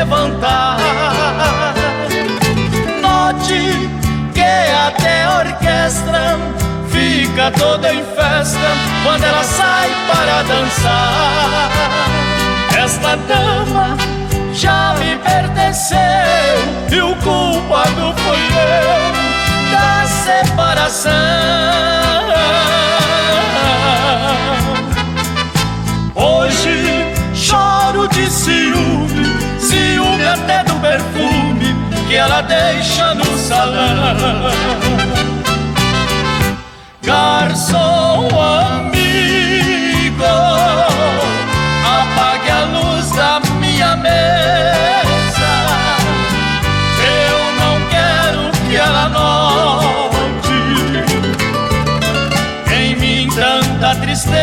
levantar. Note que até a orquestra fica toda em festa quando ela sai para dançar. Esta dama já me pertenceu e o culpado fui eu da separação. Hoje choro de ciúme, ciúme até do perfume que ela deixa no salão. Garçom amigo, apague a luz da minha mesa. Eu não quero que ela note em mim tanta tristeza.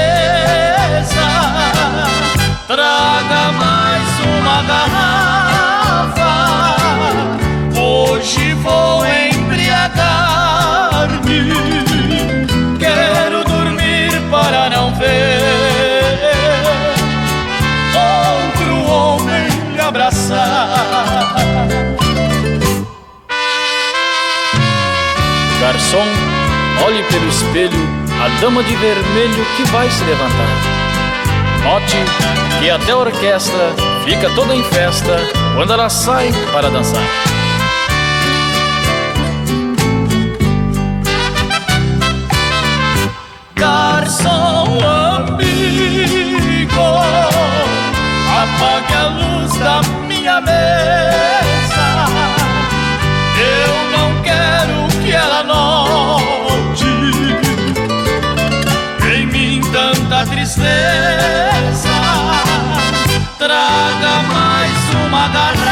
Traga mais uma garrafa, hoje vou embriagar-me. Quero dormir para não ver outro homem me abraçar. Garçom, olhe pelo espelho a dama de vermelho que vai se levantar. Note que até a orquestra fica toda em festa quando ela sai para dançar. Garçom amigo, apague a luz da minha mesa. Eu não quero que ela note em mim tanta tristeza. Traga mais uma garrafa,